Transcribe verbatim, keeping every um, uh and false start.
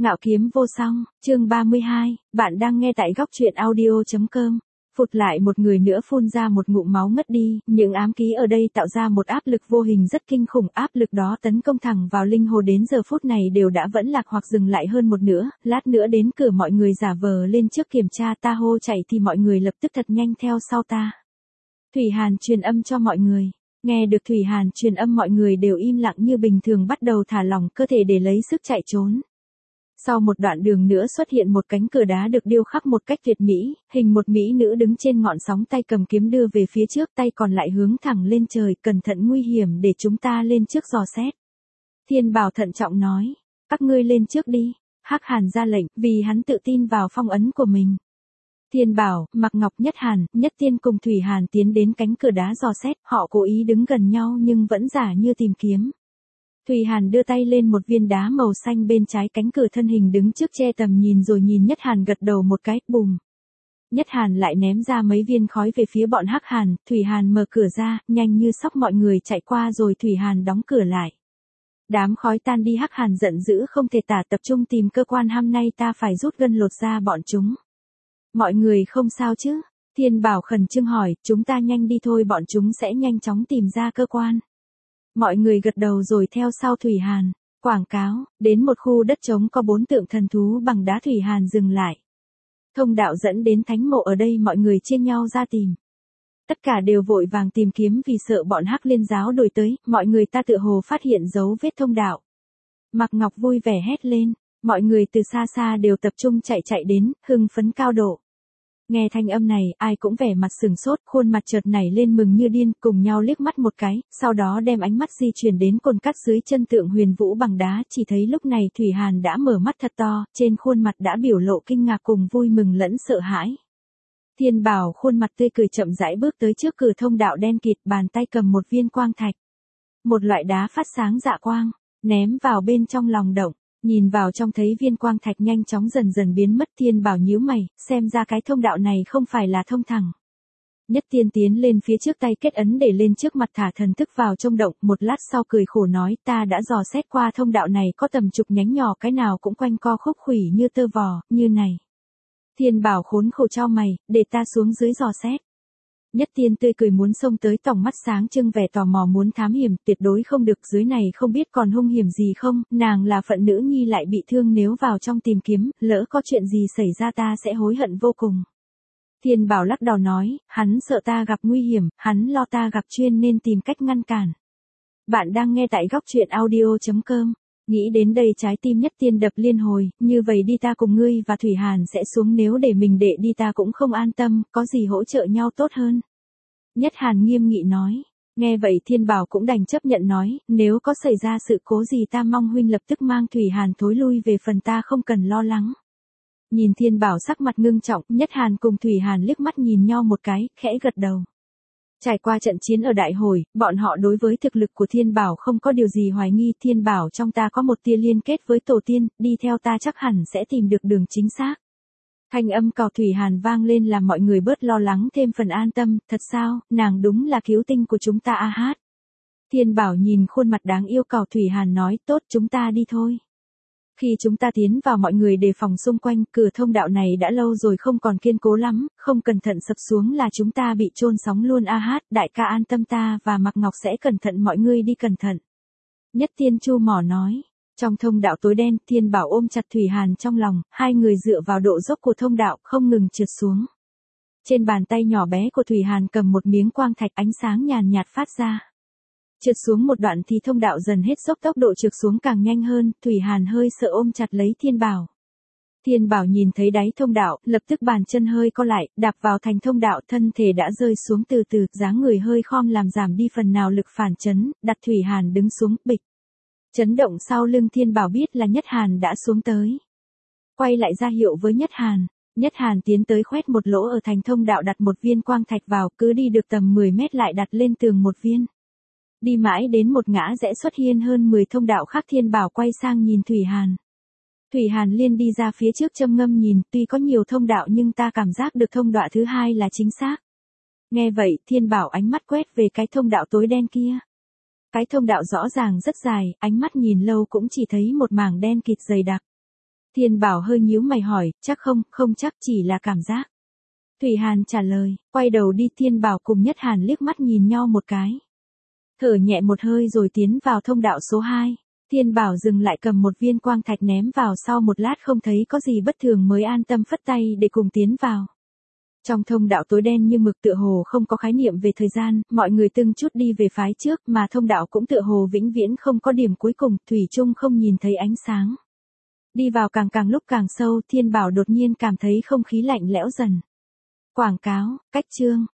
Ngạo kiếm vô song, chương ba mươi hai, bạn đang nghe tại góc truyện audio chấm com. Phụt lại một người nữa phun ra một ngụm máu ngất đi, những ám ký ở đây tạo ra một áp lực vô hình rất kinh khủng, áp lực đó tấn công thẳng vào linh hồn đến giờ phút này đều đã vẫn lạc hoặc dừng lại hơn một nửa, lát nữa đến cửa mọi người giả vờ lên trước kiểm tra ta hô chạy thì mọi người lập tức thật nhanh theo sau ta. Thủy Hàn truyền âm cho mọi người. Nghe được Thủy Hàn truyền âm mọi người đều im lặng như bình thường bắt đầu thả lỏng cơ thể để lấy sức chạy trốn. Sau một đoạn đường nữa xuất hiện một cánh cửa đá được điêu khắc một cách tuyệt mỹ, hình một mỹ nữ đứng trên ngọn sóng tay cầm kiếm đưa về phía trước tay còn lại hướng thẳng lên trời, cẩn thận nguy hiểm để chúng ta lên trước dò xét. Thiên Bảo thận trọng nói, các ngươi lên trước đi, Hắc Hàn ra lệnh vì hắn tự tin vào phong ấn của mình. Thiên Bảo, Mạc Ngọc, Nhất Hàn, Nhất Tiên cùng Thủy Hàn tiến đến cánh cửa đá dò xét, họ cố ý đứng gần nhau nhưng vẫn giả như tìm kiếm. Thủy Hàn đưa tay lên một viên đá màu xanh bên trái cánh cửa, thân hình đứng trước che tầm nhìn rồi nhìn Nhất Hàn gật đầu một cái, bùm. Nhất Hàn lại ném ra mấy viên khói về phía bọn Hắc Hàn, Thủy Hàn mở cửa ra, nhanh như sóc mọi người chạy qua rồi Thủy Hàn đóng cửa lại. Đám khói tan đi, Hắc Hàn giận dữ không thể tả, tập trung tìm cơ quan, hôm nay ta phải rút gân lột ra bọn chúng. Mọi người không sao chứ? Thiên Bảo khẩn trương hỏi, chúng ta nhanh đi thôi, bọn chúng sẽ nhanh chóng tìm ra cơ quan. Mọi người gật đầu rồi theo sau Thủy Hàn. Quảng cáo, đến một khu đất trống có bốn tượng thần thú bằng đá, Thủy Hàn dừng lại. Thông đạo dẫn đến thánh mộ ở đây, mọi người chia nhau ra tìm. Tất cả đều vội vàng tìm kiếm vì sợ bọn Hắc Liên giáo đuổi tới, mọi người ta tựa hồ phát hiện dấu vết thông đạo. Mạc Ngọc vui vẻ hét lên, mọi người từ xa xa đều tập trung chạy chạy đến, hưng phấn cao độ. Nghe thanh âm này, ai cũng vẻ mặt sừng sốt, khuôn mặt chợt nảy lên mừng như điên, cùng nhau liếc mắt một cái, sau đó đem ánh mắt di chuyển đến cồn cắt dưới chân tượng huyền vũ bằng đá, chỉ thấy lúc này Thủy Hàn đã mở mắt thật to, trên khuôn mặt đã biểu lộ kinh ngạc cùng vui mừng lẫn sợ hãi. Thiên Bảo khuôn mặt tươi cười chậm rãi bước tới trước cửa thông đạo đen kịt, bàn tay cầm một viên quang thạch. Một loại đá phát sáng dạ quang, ném vào bên trong lòng động. Nhìn vào trong thấy viên quang thạch nhanh chóng dần dần biến mất. Thiên Bảo nhíu mày, xem ra cái thông đạo này không phải là thông thẳng. Nhất Tiên tiến lên phía trước tay kết ấn để lên trước mặt thả thần thức vào trong động, một lát sau cười khổ nói, ta đã dò xét qua thông đạo này có tầm chục nhánh nhỏ, cái nào cũng quanh co khúc khuỷu như tơ vò, như này. Thiên Bảo khốn khổ chau mày, để ta xuống dưới dò xét. Nhất Tiên tươi cười muốn xông tới, tòng mắt sáng trưng vẻ tò mò muốn thám hiểm, tuyệt đối không được, dưới này không biết còn hung hiểm gì không, nàng là phận nữ nhi lại bị thương, nếu vào trong tìm kiếm, lỡ có chuyện gì xảy ra ta sẽ hối hận vô cùng. Thiên Bảo lắc đầu nói, hắn sợ ta gặp nguy hiểm, hắn lo ta gặp chuyên nên tìm cách ngăn cản. Bạn đang nghe tại góc truyện audio chấm com. Nghĩ đến đây trái tim Nhất Tiên đập liên hồi, như vậy đi ta cùng ngươi và Thủy Hàn sẽ xuống, nếu để mình đệ đi ta cũng không an tâm, có gì hỗ trợ nhau tốt hơn. Nhất Hàn nghiêm nghị nói, nghe vậy Thiên Bảo cũng đành chấp nhận nói, nếu có xảy ra sự cố gì ta mong huynh lập tức mang Thủy Hàn thối lui về, phần ta không cần lo lắng. Nhìn Thiên Bảo sắc mặt ngưng trọng, Nhất Hàn cùng Thủy Hàn liếc mắt nhìn nhau một cái, khẽ gật đầu. Trải qua trận chiến ở Đại Hồi, bọn họ đối với thực lực của Thiên Bảo không có điều gì hoài nghi. Thiên Bảo trong ta có một tia liên kết với tổ tiên, đi theo ta chắc hẳn sẽ tìm được đường chính xác. Thanh âm cào Thủy Hàn vang lên làm mọi người bớt lo lắng thêm phần an tâm, thật sao, nàng đúng là cứu tinh của chúng ta a hát. Thiên Bảo nhìn khuôn mặt đáng yêu cào Thủy Hàn nói, tốt chúng ta đi thôi. Khi chúng ta tiến vào mọi người đề phòng xung quanh, cửa thông đạo này đã lâu rồi không còn kiên cố lắm, không cẩn thận sập xuống là chúng ta bị chôn sống luôn a hát, đại ca an tâm, ta và Mạc Ngọc sẽ cẩn thận, mọi người đi cẩn thận. Nhất Tiên chu mỏ nói. Trong thông đạo tối đen, Thiên Bảo ôm chặt Thủy Hàn trong lòng, hai người dựa vào độ dốc của thông đạo, không ngừng trượt xuống. Trên bàn tay nhỏ bé của Thủy Hàn cầm một miếng quang thạch, ánh sáng nhàn nhạt phát ra. Trượt xuống một đoạn thì thông đạo dần hết dốc, tốc độ trượt xuống càng nhanh hơn, Thủy Hàn hơi sợ ôm chặt lấy Thiên Bảo. Thiên Bảo nhìn thấy đáy thông đạo, lập tức bàn chân hơi co lại, đạp vào thành thông đạo, thân thể đã rơi xuống từ từ, dáng người hơi khom làm giảm đi phần nào lực phản chấn, đặt Thủy Hàn đứng xuống, bịch. Chấn động sau lưng Thiên Bảo biết là Nhất Hàn đã xuống tới. Quay lại ra hiệu với Nhất Hàn. Nhất Hàn tiến tới khoét một lỗ ở thành thông đạo, đặt một viên quang thạch vào, cứ đi được tầm mười mét lại đặt lên tường một viên. Đi mãi đến một ngã rẽ xuất hiện hơn mười thông đạo khác. Thiên Bảo quay sang nhìn Thủy Hàn. Thủy Hàn liên đi ra phía trước châm ngâm nhìn, tuy có nhiều thông đạo nhưng ta cảm giác được thông đạo thứ hai là chính xác. Nghe vậy, Thiên Bảo ánh mắt quét về cái thông đạo tối đen kia. Cái thông đạo rõ ràng rất dài, ánh mắt nhìn lâu cũng chỉ thấy một mảng đen kịt dày đặc. Thiên Bảo hơi nhíu mày hỏi, chắc không, không chắc, chỉ là cảm giác. Thủy Hàn trả lời, quay đầu đi. Thiên Bảo cùng Nhất Hàn liếc mắt nhìn nhau một cái. Thở nhẹ một hơi rồi tiến vào thông đạo số hai. Thiên Bảo dừng lại cầm một viên quang thạch ném vào, sau một lát không thấy có gì bất thường mới an tâm phất tay để cùng tiến vào. Trong thông đạo tối đen như mực tựa hồ không có khái niệm về thời gian, mọi người từng chút đi về phái trước mà thông đạo cũng tựa hồ vĩnh viễn không có điểm cuối cùng, thủy chung không nhìn thấy ánh sáng. Đi vào càng càng lúc càng sâu, Thiên Bảo đột nhiên cảm thấy không khí lạnh lẽo dần. Quảng cáo, cách chương,